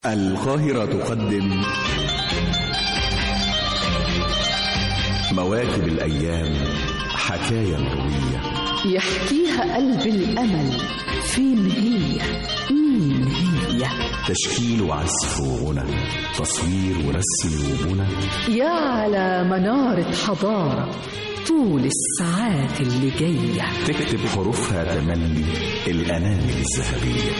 القاهرة تقدم مواكب الأيام، حكاية روية يحكيها قلب الأمل. فين هي؟ مين هي؟ تشكيل وعزف وغنى، تصوير ورسم وبنى، يا على منارة حضارة طول الساعات اللي جاية تكتب حروفها تملي الأنامل الذهبية.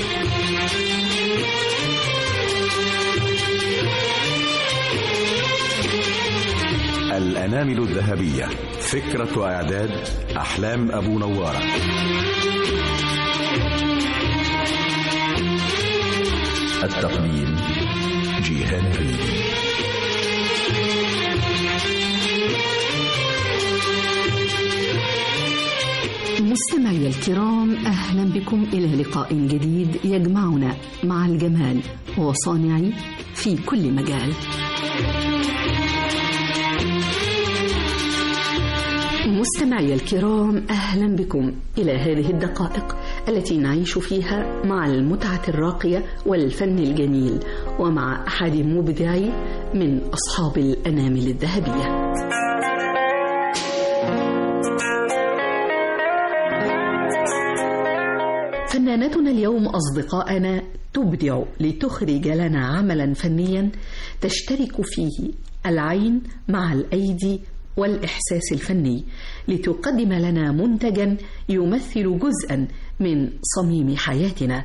الأنامل الذهبية، فكرة وإعداد أحلام أبو نوارة. التقديم جيهان ريدي. مستمعي الكرام، أهلا بكم إلى لقاء جديد يجمعنا مع الجمال وصانعي في كل مجال. مستمعي الكرام، أهلا بكم إلى هذه الدقائق التي نعيش فيها مع المتعة الراقية والفن الجميل، ومع أحد مبدعي من أصحاب الأنامل الذهبية. فنانتنا اليوم أصدقائنا تبدع لتخرج لنا عملا فنيا تشترك فيه العين مع الأيدي والإحساس الفني، لتقدم لنا منتجا يمثل جزءا من صميم حياتنا.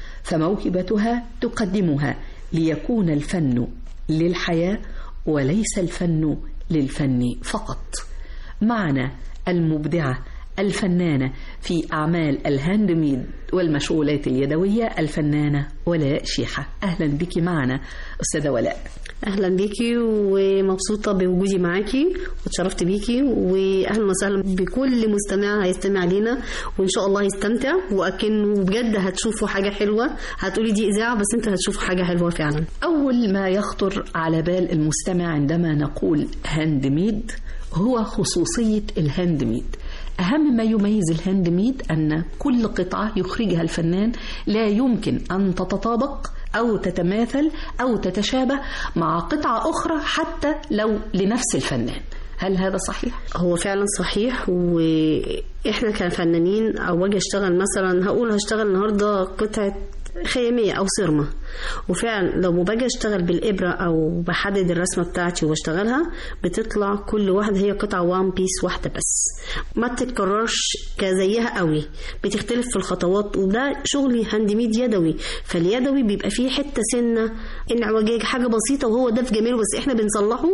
فموهبتها تقدمها ليكون الفن للحياة وليس الفن للفن فقط. معنا المبدعة الفنانة في أعمال الهاند ميد والمشغولات اليدوية، الفنانة ولاء شيحة. أهلا بك معنا أستاذة ولاء. أهلا بيكي ومبسوطة بوجودي معاكي وتشرفت بيكي، وأهلا وسهلا بكل مستمع هيستمع لنا وإن شاء الله يستمتع، وأكنه بجد هتشوفوا حاجة حلوة. هتقولي دي إذاعة بس أنت هتشوفوا حاجة حلوة فعلا. أول ما يخطر على بال المستمع عندما نقول هاند ميد هو خصوصية الهاند ميد. أهم ما يميز الهاند ميد أن كل قطعة يخرجها الفنان لا يمكن أن تتطابق أو تتماثل أو تتشابه مع قطعة أخرى حتى لو لنفس الفنان. هل هذا صحيح؟ هو فعلا صحيح، وإحنا كفنانين أو واجي أشتغل مثلا هقول هشتغل النهاردة قطعة خيامية أو صرمة، وفعلا لو باجي اشتغل بالإبرة أو بحدد الرسمة بتاعتي وبشتغلها بتطلع كل واحدة هي قطعة وان بيس واحدة بس، ما تتكررش كزيها قوي، بتختلف في الخطوات. وده شغلي هاند ميد يدوي، فاليدوي بيبقى فيه حتة سنة انعوجاج حاجة بسيطة، وهو ده في جماله، بس احنا بنصلحه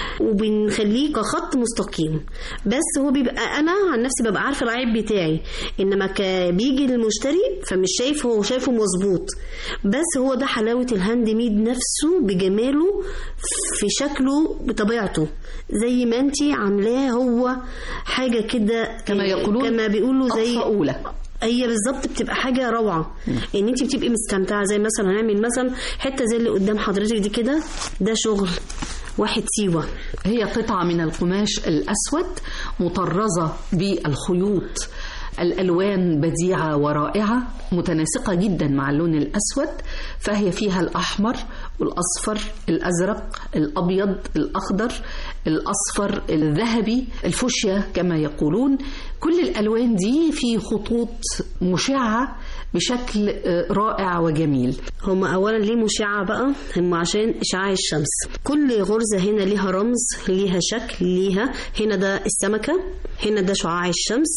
وبنخليه كخط مستقيم. بس هو بيبقى أنا عن نفسي ببقى عارفة العيب بتاعي، إنما بيجي للمشتري فمش شايف، هو شايفه مظبوط. بس هو ده حلاوة الهاند ميد نفسه بجماله في شكله بطبيعته، زي ما انتي عاملاه هو حاجة كده كما يقولون، كما بيقولوا زي أولى. هي بالظبط بتبقى حاجة روعة، ان انتي بتبقي مستمتعة. زي مثلا هنعمل مثلا حتة زي اللي قدام حضرتك دي كده، ده شغل واحد سيوة. هي قطعة من القماش الأسود مطرزة بالخيوط الألوان بديعة ورائعة متناسقة جدا مع اللون الأسود، فهي فيها الأحمر والأصفر، الأزرق، الأبيض، الأخضر، الأصفر، الذهبي، الفوشيا كما يقولون. كل الألوان دي في خطوط مشعة بشكل رائع وجميل. هم أولا ليه مشعة بقى؟ هم عشان إشعاع الشمس. كل غرزة هنا ليها رمز، ليها شكل، ليها هنا ده السمكة، هنا ده شعاع الشمس،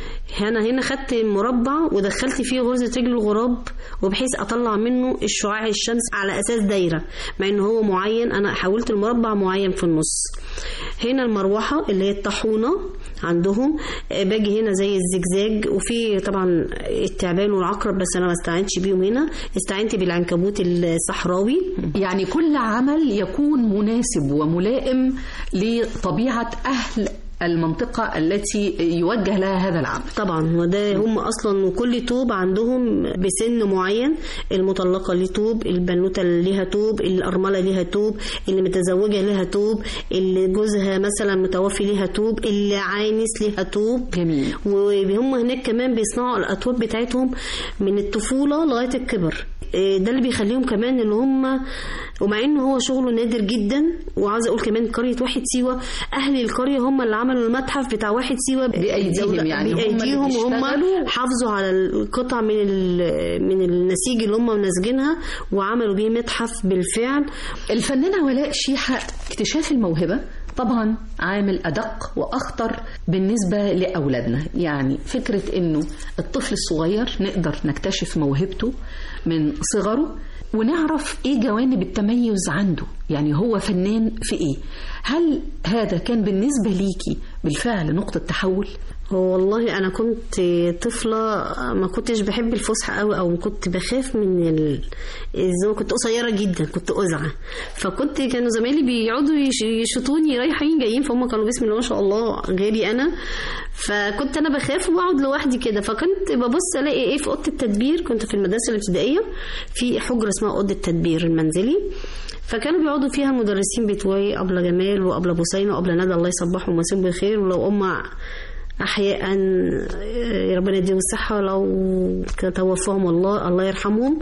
هنا خدت مربع ودخلت فيه غرزة رجل الغراب، وبحيث أطلع منه الشعاع الشمس على أساس دايرة، مع إنه هو معين، أنا حاولت المربع معين في النص. هنا المروحة اللي هي الطاحونة عندهم، باجي هنا زي الزجزاج، وفي طبعا التعبان والعقرب بس أنا ما استعنتش بيهم، هنا استعنت بالعنكبوت الصحراوي. يعني كل عمل يكون مناسب وملائم لطبيعة أهل المنطقة التي يوجه لها هذا العمل. طبعا وده هم أصلا، وكل توب عندهم بسن معين، المطلقة ليه توب، البنوتة ليها توب، الأرملة ليها توب، اللي متزوجة ليها توب، اللي جوزها مثلا متوفي ليها توب، اللي عانس ليها توب. جميل. وهم هناك كمان بيصنعوا الأتواب بتاعتهم من الطفولة لغاية الكبر. ده اللي بيخليهم كمان ان هم، ومع انه هو شغله نادر جدا، وعاوزه اقول كمان قريه واحد سيوه اهل القريه هم اللي عملوا المتحف بتاع واحد سيوه بايديهم، يعني بايديهم، وهم حافظوا على القطع من النسيج اللي هم ناسجينها وعملوا بيه متحف بالفعل. الفنانه ولاء شيحه، اكتشاف الموهبه طبعا عامل أدق وأخطر بالنسبة لأولادنا. يعني فكرة إنه الطفل الصغير نقدر نكتشف موهبته من صغره ونعرف إيه جوانب التميز عنده، يعني هو فنان في إيه. هل هذا كان بالنسبة ليكي بالفعل نقطة تحول؟ والله أنا كنت طفلة ما كنتش بحب الفسحة قوي، أو كنت بخاف من كنت قصيرة جدا، كنت أزعة، فكنت كانوا زمايلي بيقعدوا يشوطوني رايحين جايين، فهم كانوا بسم الله ما شاء الله غيري أنا، فكنت أنا بخاف وأقعد لوحدي كده. فكنت ببص ألاقي إيه في أوضة التدبير، كنت في المدرسة الابتدائية في حجرة اسمها أوضة التدبير المنزلي، فكانوا بيقعدوا فيها المدرسين بتوعي، أبلة جمال وأبلة بوسينة وأبلة ندى، الله يصبحهم ويمسيهم بالخير، ولو أحياء ربنا يديهم الصحة، لو توفاهم الله يرحمهم.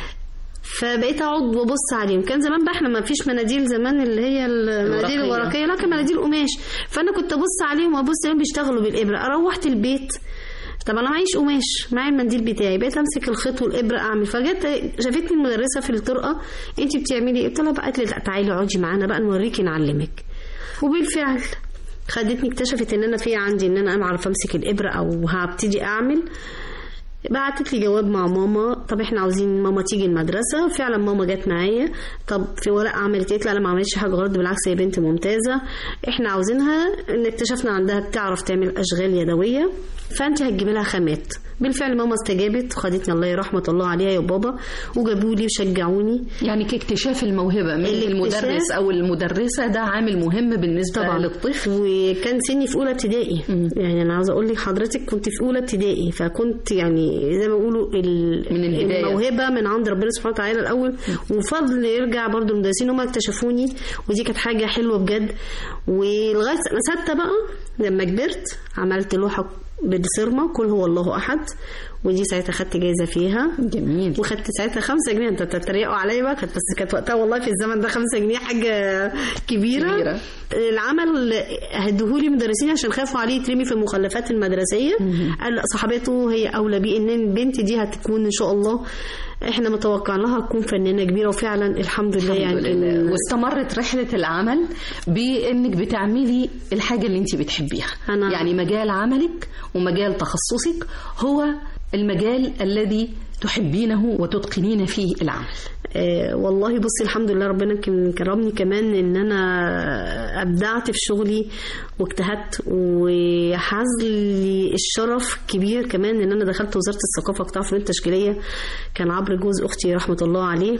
فبقيت اقعد وابص عليهم. كان زمان بقى احنا ما فيش مناديل زمان اللي هي المناديل الورقيه، لا كان مناديل قماش، فانا كنت ابص عليهم وابص عليهم بيشتغلوا بالابره. روحت البيت، طب انا معيش قماش، معايا المنديل بتاعي، بقيت امسك الخيط والابره اعمل. فجت شافتني المدرسه في الطرقه، انت بتعملي ايه؟ قلت لها بقى، قالت لي لا تعالي اقعدي معانا بقى نوريكي نعلمك. وبالفعل خدتني، اكتشفت ان انا في عندي ان انا اعرف امسك الابره او هبتدي اعمل. بعتت لي جواب مع ماما، طب احنا عاوزين ماما تيجي المدرسه. فعلا ماما جت معايا. طب في ورقه عملت ايه؟ لا انا ما عملتش حاجه غلط، بالعكس هي بنت ممتازه، احنا عاوزينها. ان اكتشفنا عندها بتعرف تعمل اشغال يدويه، فانت هتجيبي لها خامات. بالفعل ماما استجابت وخدتني، الله يرحمه الله عليها يا بابا، وجابوا لي وشجعوني. يعني كاكتشاف الموهبه من المدرس او المدرسه ده عامل مهم بالنسبه طبعا للطفل. وكان سني في اولى ابتدائي، يعني انا عاوزه اقول لك حضرتك كنت في اولى ابتدائي، فكنت يعني زي ما بيقولوا من الموهبه من عند ربنا سبحانه وتعالى الاول، وفضل يرجع برضو المدرسين هم اكتشفوني، ودي كانت حاجه حلوه بجد. ولغايه سنه 6 بقى لما كبرت عملت لوحه بالصرمة كل هو الله أحد، ودي ساعتها خدت جايزة فيها. جميل. وخدت ساعتها 5 جنيه. انت تتريقوا عليا بقى، بس كانت وقتها والله في الزمن ده 5 جنيه حاجة كبيرة. العمل هدهولي مدرسين عشان خافوا عليه يترمي في المخلفات المدرسية. قال لا صاحبته هي أولى بيه، إن البنت دي هتكون إن شاء الله احنا متوقع لها تكون فنانة كبيرة. وفعلا الحمد لله يعني واستمرت رحلة العمل بانك بتعملي الحاجة اللي انت بتحبيها. يعني مجال عملك ومجال تخصصك هو المجال الذي تحبينه وتتقنين فيه العمل. والله بصي الحمد لله ربنا كرمني كمان ان انا ابدعت في شغلي واجتهدت، وحاز لي الشرف كبير كمان ان انا دخلت وزارة الثقافة قطاع فنون تشكيلية، كان عبر جوز اختي رحمة الله عليه،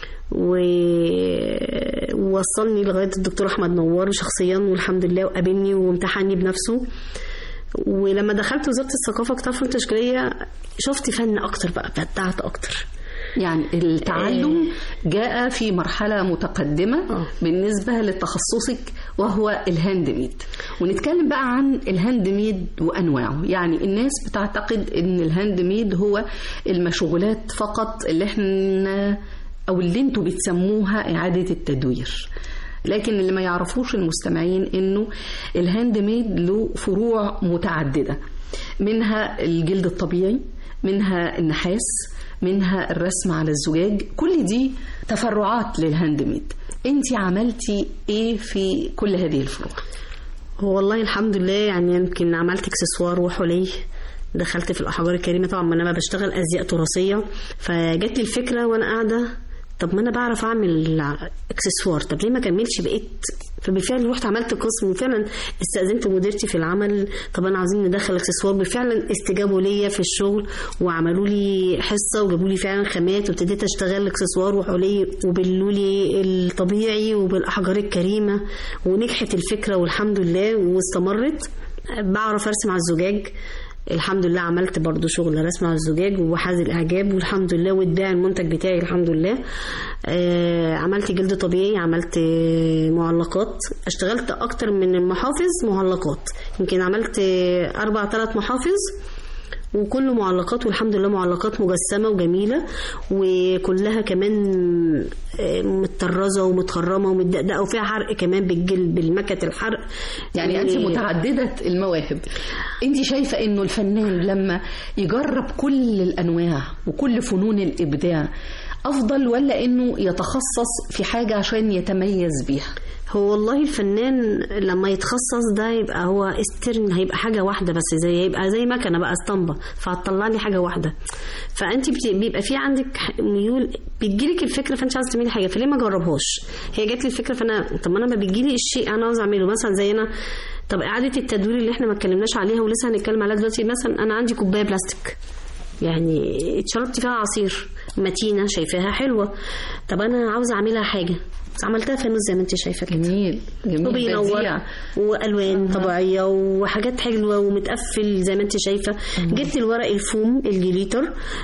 ووصلني لغاية الدكتور احمد نوار شخصيا والحمد لله، وقابلني وامتحني بنفسه. ولما دخلت وزارة الثقافة قطاع فنون تشكيلية شفت فن اكتر بقى، بدعت اكتر. يعني التعلم جاء في مرحلة متقدمة بالنسبة لتخصصك وهو الهاند ميد. ونتكلم بقى عن الهاند ميد وأنواعه. يعني الناس بتعتقد ان الهاند ميد هو المشغولات فقط اللي احنا او اللي انتوا بتسموها إعادة التدوير، لكن اللي ما يعرفوش المستمعين انه الهاند ميد له فروع متعددة، منها الجلد الطبيعي، منها النحاس، منها الرسم على الزجاج. كل دي تفرعات للهاند ميد. انتي عملتي ايه في كل هذه الفروع؟ والله الحمد لله يعني يمكن عملت اكسسوار وحلي، دخلت في الأحجار الكريمة طبعا، ما انا بشتغل ازياء تراثية، فجت لي الفكرة وانا قاعدة طب ما انا بعرف اعمل اكسسوار، طب ليه ما كملش بقيت. فبالفعل رحت عملت قسم، وفعلا استأذنت مديرتي في العمل، طب انا عايزين ندخل اكسسوار. بالفعل استجابوا ليا في الشغل وعملوا لي حصه وجابوا لي فعلا خامات، وابتديت اشتغل اكسسوار وحلي وباللولي الطبيعي وبالاحجار الكريمه، ونجحت الفكره والحمد لله واستمرت. بعرف ارسم على الزجاج الحمد لله، عملت برضو شغل رسم على الزجاج وحاز الإعجاب والحمد لله، واتباع المنتج بتاعي الحمد لله. عملت جلد طبيعي، عملت معلقات، اشتغلت أكتر من المحافظ معلقات، يمكن عملت 4 3 محافظ وكله معلقات، والحمد لله معلقات مجسمة وجميلة، وكلها كمان متطرزة ومتخرمة ومتدقدقة وفيها حرق كمان بالمكة الحرق. يعني أنت متعددة المواهب. أنت شايفة إنه الفنان لما يجرب كل الأنواع وكل فنون الإبداع أفضل، ولا إنه يتخصص في حاجة عشان يتميز بيها؟ هو والله الفنان لما يتخصص ده يبقى هو استرن، هيبقى حاجة واحدة بس، يبقى زي مكنة بقى اسطمبة، فهتطلع لي حاجة واحدة. فأنت بيبقى في عندك ميول، بتجيلك الفكرة فأنت عايزة تعملي حاجة، فليه ما جربهاش؟ هي جات لي الفكرة، فأنا طب ما أنا ما بيجيلي الشيء أنا عاوز أعمله. مثلا زي أنا، طب إعادة التدوير اللي إحنا ما اتكلمناش عليها ولسه هنتكلم عليها دلوقتي. مثلا أنا عندي كوباية بلاستيك يعني اتشربت فيها عصير، متينة شايفاها حلوة، طب أنا عاوزة أعملها حاجة، عملتها فانوس زي ما انت شايفه كده. جميل جميل وبينور والوان طبيعيه وحاجات حلوه ومتقفل زي ما انت شايفه. جبت الورق الفوم الجليتر،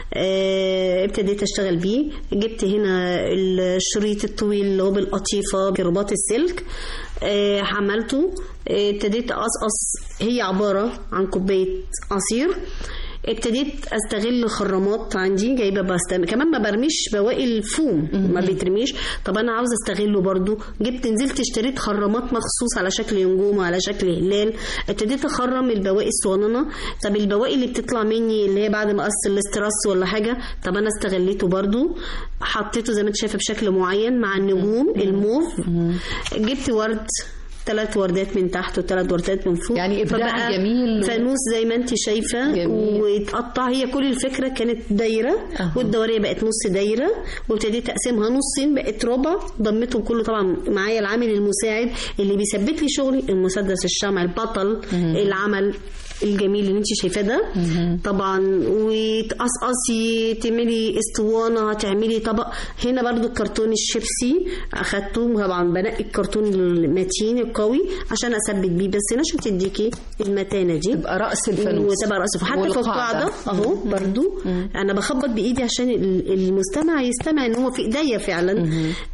ابتديت اشتغل بيه. جبت هنا الشريط الطويل اللي هو بالقطيفه برباط السلك، عملته. ابتديت اقصقص، هي عباره عن كوبايه عصير. ابتديت استغل خرامات عندي جايبه، كمان ما برميش بواقي الفوم، ما بيترميش. طب انا عاوزه استغله برضو، نزلت اشتريت خرامات مخصوص على شكل نجوم على شكل هلال. ابتديت اخرم البواقي الصغننه. طب البواقي اللي بتطلع مني اللي هي بعد ما قص الاستراس ولا حاجه، طب انا استغليته برضو، حطيته زي ما انت شايفه بشكل معين مع النجوم الموف. جبت ورد، 3 وردات من تحت و3 وردات من فوق، يعني إبداع جميل، فانوس زي ما انت شايفة وتقطع. هي كل الفكرة كانت دايرة، والدورية بقت نص دايرة، وابتديت أقسمها نصين بقت ربع، ضمتهم كله. طبعا معايا العامل المساعد اللي بيثبت لي شغلي، المسدس الشمع البطل العمل الجميل اللي انت شايفاه ده. طبعا وتقصقصي، تعملي اسطوانه، هتعملي طبق. هنا برضو الكرتون الشيبسي اخدته، طبعا بنقي الكرتون المتين القوي عشان اثبت بيه، بس هنا عشان تديكي المتانه دي، تبقى راس الفانوس وتبقى راس. حتى في القاعده اهو برضو انا بخبط بايدي عشان المستمع يستمع ان هو في ايديا فعلا.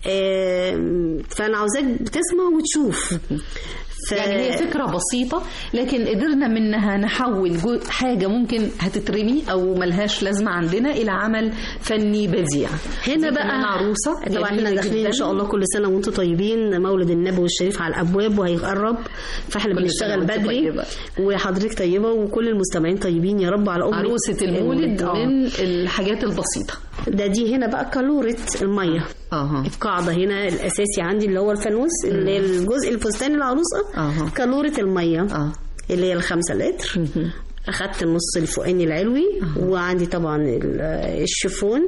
فانا عاوزاك بتسمع وتشوف. يعني هي فكرة بسيطة، لكن قدرنا منها نحول حاجة ممكن هتترمي أو ملهاش لازمة عندنا إلى عمل فني بديع. هنا بقى عروسة، طبعا احنا داخلين إن شاء الله كل سنة وانتم طيبين، مولد النبوي الشريف على الأبواب وهيقرب، فاحنا بنشتغل بدري. وحضرتك طيبة وكل المستمعين طيبين يا رب على عروسة المولد من الحاجات البسيطة. دي هنا بقى كالورة المية. القاعدة هنا الأساسي عندي اللي هو الفانوس، اللي هي الجزء الفستان العروسة. كالورة المية اللي هي 5 لتر. أخدت النص الفوقاني العلوي، وعندي طبعا الشيفون،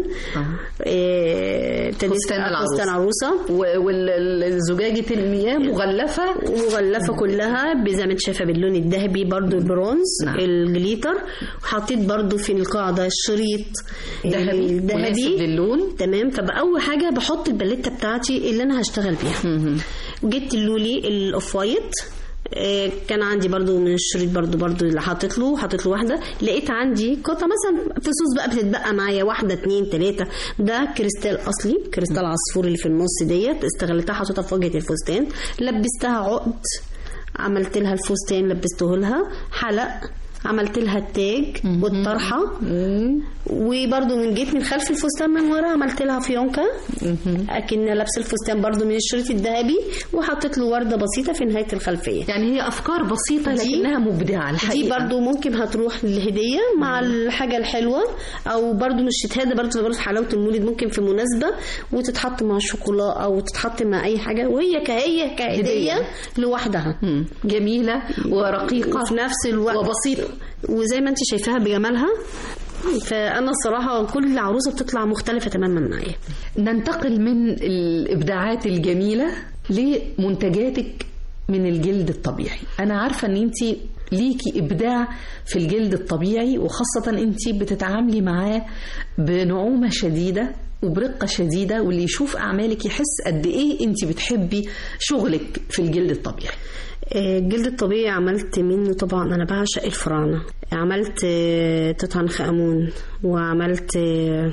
فستان عروسة، والزجاجة المياه مغلفة كلها زي ما انت شايفه باللون الذهبي، برضو البرونز الجليتر. وحطيت برضو في القاعدة الشريط ذهبي للون. تمام. فأول حاجة بحط الباليتة بتاعتي اللي أنا هشتغل بيها. وجبت اللولي الأوف وايت، كان عندي برضو من الشريط برضو اللي حطيت له واحدة. لقيت عندي قطعة مثلا فصوص بقى بتتبقى معايا 1 2 3. ده كريستال أصلي، كريستال عصفور اللي في النص ديت، استغلتها حطيتها في وجهة الفستان، لبستها عقد، عملت لها الفستان لبسته لها حلق، عملت لها التاج والطرحة. وبرضو من جيت من خلف الفستان من ورا عملت لها فيونكة أكن لابسه الفستان برضو من الشريط الذهبي، وحطيت له وردة بسيطة في نهاية الخلفية. يعني هي أفكار بسيطة لكنها مبدعة الحقيقة. دي برضو ممكن هتروح للهدية مع الحاجة الحلوة، أو برضو مش تتهدى. برضو حلاوة المولد ممكن في مناسبة وتتحط مع الشوكولا أو تتحط مع أي حاجة، وهي كهدية لوحدها. جميلة ورقيقة وفي نفس الوقت وبسيطة، وزي ما انت شايفاها بجمالها. فأنا الصراحة كل عروسة بتطلع مختلفة تماما معايا. ننتقل من الإبداعات الجميلة لمنتجاتك من الجلد الطبيعي. أنا عارفة أن أنت ليكي إبداع في الجلد الطبيعي، وخاصة أنت بتتعاملي معاه بنعومة شديدة وبرقة شديدة، واللي يشوف أعمالك يحس قد إيه أنت بتحبي شغلك في الجلد الطبيعي. الجلد الطبيعي عملت منه طبعا أنا بعشق الفراعنة. عملت توت عنخ آمون، وعملت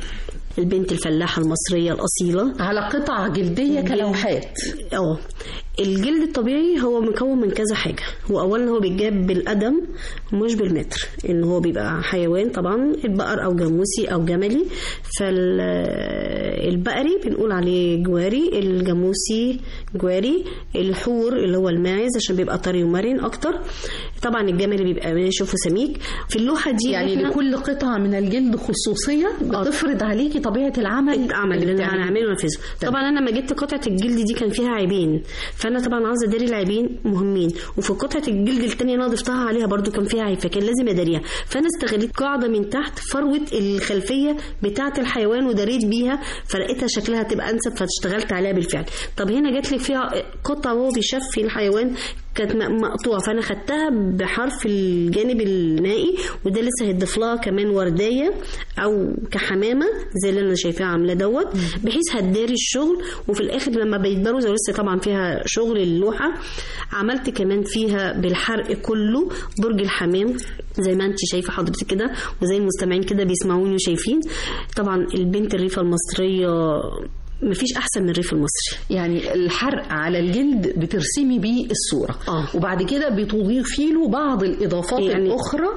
البنت الفلاحة المصرية الأصيلة على قطع جلدية كلوحات. الجلد الطبيعي هو مكون من كذا حاجة. هو أولا هو بيتجاب بالقدم مش بالمتر، إن هو بيبقى حيوان طبعا، البقر أو جاموسي أو جملي. فالبقري بنقول عليه جواري، الجاموسي جواري، الحور اللي هو الماعز عشان بيبقى طري ومرن أكتر، طبعا الجملي بيبقى ناشف وسميك. في اللوحة دي يعني لكل قطعة من الجلد خصوصية بتفرض عليكي طبيعة العمل اللي انا هنعمله ونفذه. طبعا انا لما جبت قطعة الجلد دي كان فيها عيبين، فانا طبعا عاوزة اداري العيبين مهمين، وفي قطعة الجلد الثانية انا ضفتها عليها برضو كان فيها عيب، فكان لازم اداريها. فانا استغليت قاعدة من تحت فروة الخلفية بتاعة الحيوان وداريت بيها، فلقيتها شكلها تبقى انسب فاشتغلت عليها بالفعل. طب هنا جات لي فيها قطعة وهو بيشفي الحيوان كانت مقطوعة، فأنا خدتها بحرف الجانب النائي، وده لسه هيضيف لها كمان وردية أو كحمامة زي اللي أنا شايفاها عاملة دوت، بحيث هتداري الشغل. وفي الآخر لما بيتبرز ولسه طبعا فيها شغل اللوحة، عملت كمان فيها بالحرق كله برج الحمام زي ما انت شايفة حضرتك كده، وزي المستمعين كده بيسمعوني وشايفين. طبعا البنت الريفة المصرية مفيش احسن من الريف المصري. يعني الحرق على الجلد بترسمي بيه الصورة وبعد كده بتضيفي له بعض الاضافات يعني الاخرى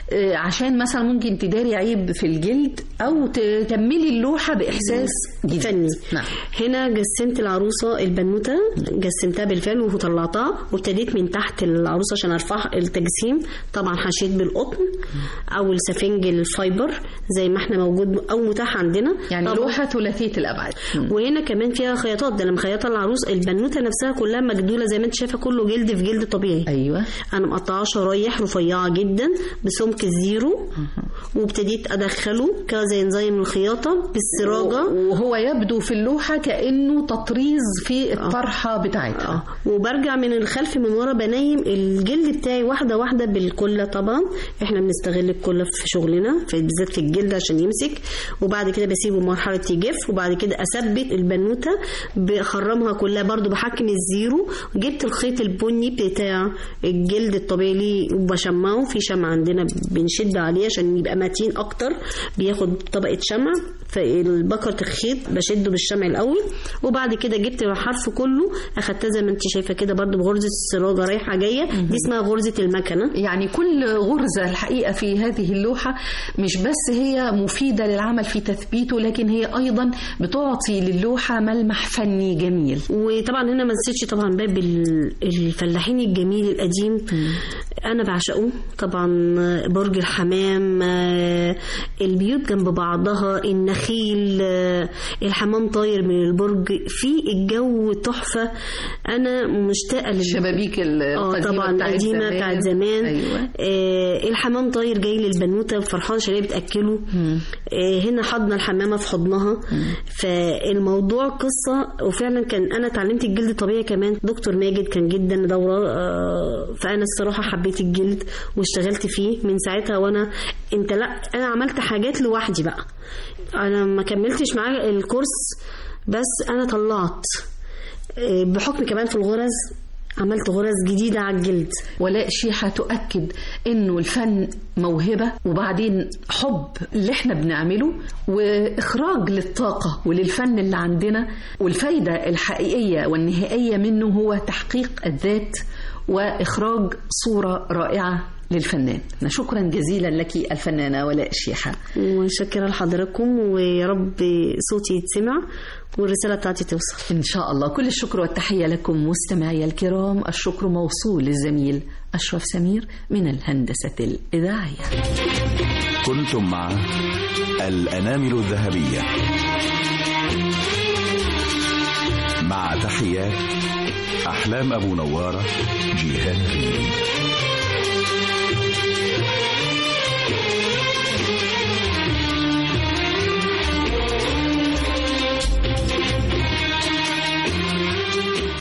عشان مثلا ممكن تداري عيب في الجلد او تكملي اللوحة باحساس فني. نعم. هنا جسمت العروسة البنوتة، جسمتها بالفعل وطلعتها، وابتديت من تحت العروسة عشان ارفع التجسيم. طبعا حشيت بالقطن او السفنج الفايبر زي ما احنا موجود او متاح عندنا، يعني لوحة ثلاثية الابعاد. وهنا كمان فيها خياطات، ده انا مخيطه العروس البنوته نفسها كلها مجدوله زي ما انت شايفه، كله جلد في جلد طبيعي. ايوه انا مقطعاه شرايح رفيعه جدا بسمك الزيرو، وابتديت ادخله كزي نظام الخياطه بالسراجه، وهو يبدو في اللوحه كانه تطريز في الطرحه بتاعتها. وبرجع من الخلف من ورا بنايم الجلد بتاعي واحده واحده بالكله. طبعا احنا بنستغل الكله في شغلنا بالذات في الجلد عشان يمسك، وبعد كده بسيبه مرحله يجف، وبعد كده اثبت البنوته بخرمها كلها برضو بحكم الزيرو. جبت الخيط البني بتاع الجلد الطبيعي وبشمعه في شمع عندنا بنشد عليه عشان يبقى متين اكتر، بياخد طبقه شمع. فالبكرة الخيط بشده بالشمع الاول، وبعد كده جبت الحرف كله اخدتها زي ما انت شايفه كده برضو بغرزه السراجه رايحه جايه، دي اسمها غرزه المكنه. يعني كل غرزه الحقيقه في هذه اللوحه مش بس هي مفيده للعمل في تثبيته، لكن هي ايضا بتعطي للوحه ملمح فني جميل. وطبعا هنا ما نسيتش طبعا باب الفلاحين الجميل القديم، انا بعشقه طبعا. برج الحمام، البيوت جنب بعضها، النخيل، الحمام طاير من البرج، في الجو تحفة. انا مشتاقة الشبابيك القديمة طبعا القديمة بتاعت زمان. أيوة. الحمام طاير جاي للبنوتة فرحان عشان هي بتأكله. هنا حضن الحمامة في حضنها. فالموضوع قصة، وفعلا كان انا اتعلمت الجلد طبيعي كمان دكتور ماجد كان جدا دورة. فانا الصراحة حبيت الجلد واشتغلت فيه من ساعتها، وانا انا عملت حاجات لوحدي بقى، انا ما كملتش معاه الكورس، بس انا طلعت بحكم كمان في الغرز، عملت غرز جديدة على الجلد. ولاء شيحة تؤكد انه الفن موهبة، وبعدين حب اللي احنا بنعمله، واخراج للطاقة وللفن اللي عندنا، والفايدة الحقيقية والنهائية منه هو تحقيق الذات واخراج صورة رائعة للفنان. شكرا جزيلا لك الفنانة ولاء شيحة. وشكرا لحضراتكم، ويا رب صوتي يتسمع والرسالة بتاعتي توصل إن شاء الله. كل الشكر والتحية لكم مستمعي الكرام. الشكر موصول للزميل أشرف سمير من الهندسة الإذاعية. كنتم مع الأنامل الذهبية، مع تحيات أحلام أبو نوارة، جيهان ريدي.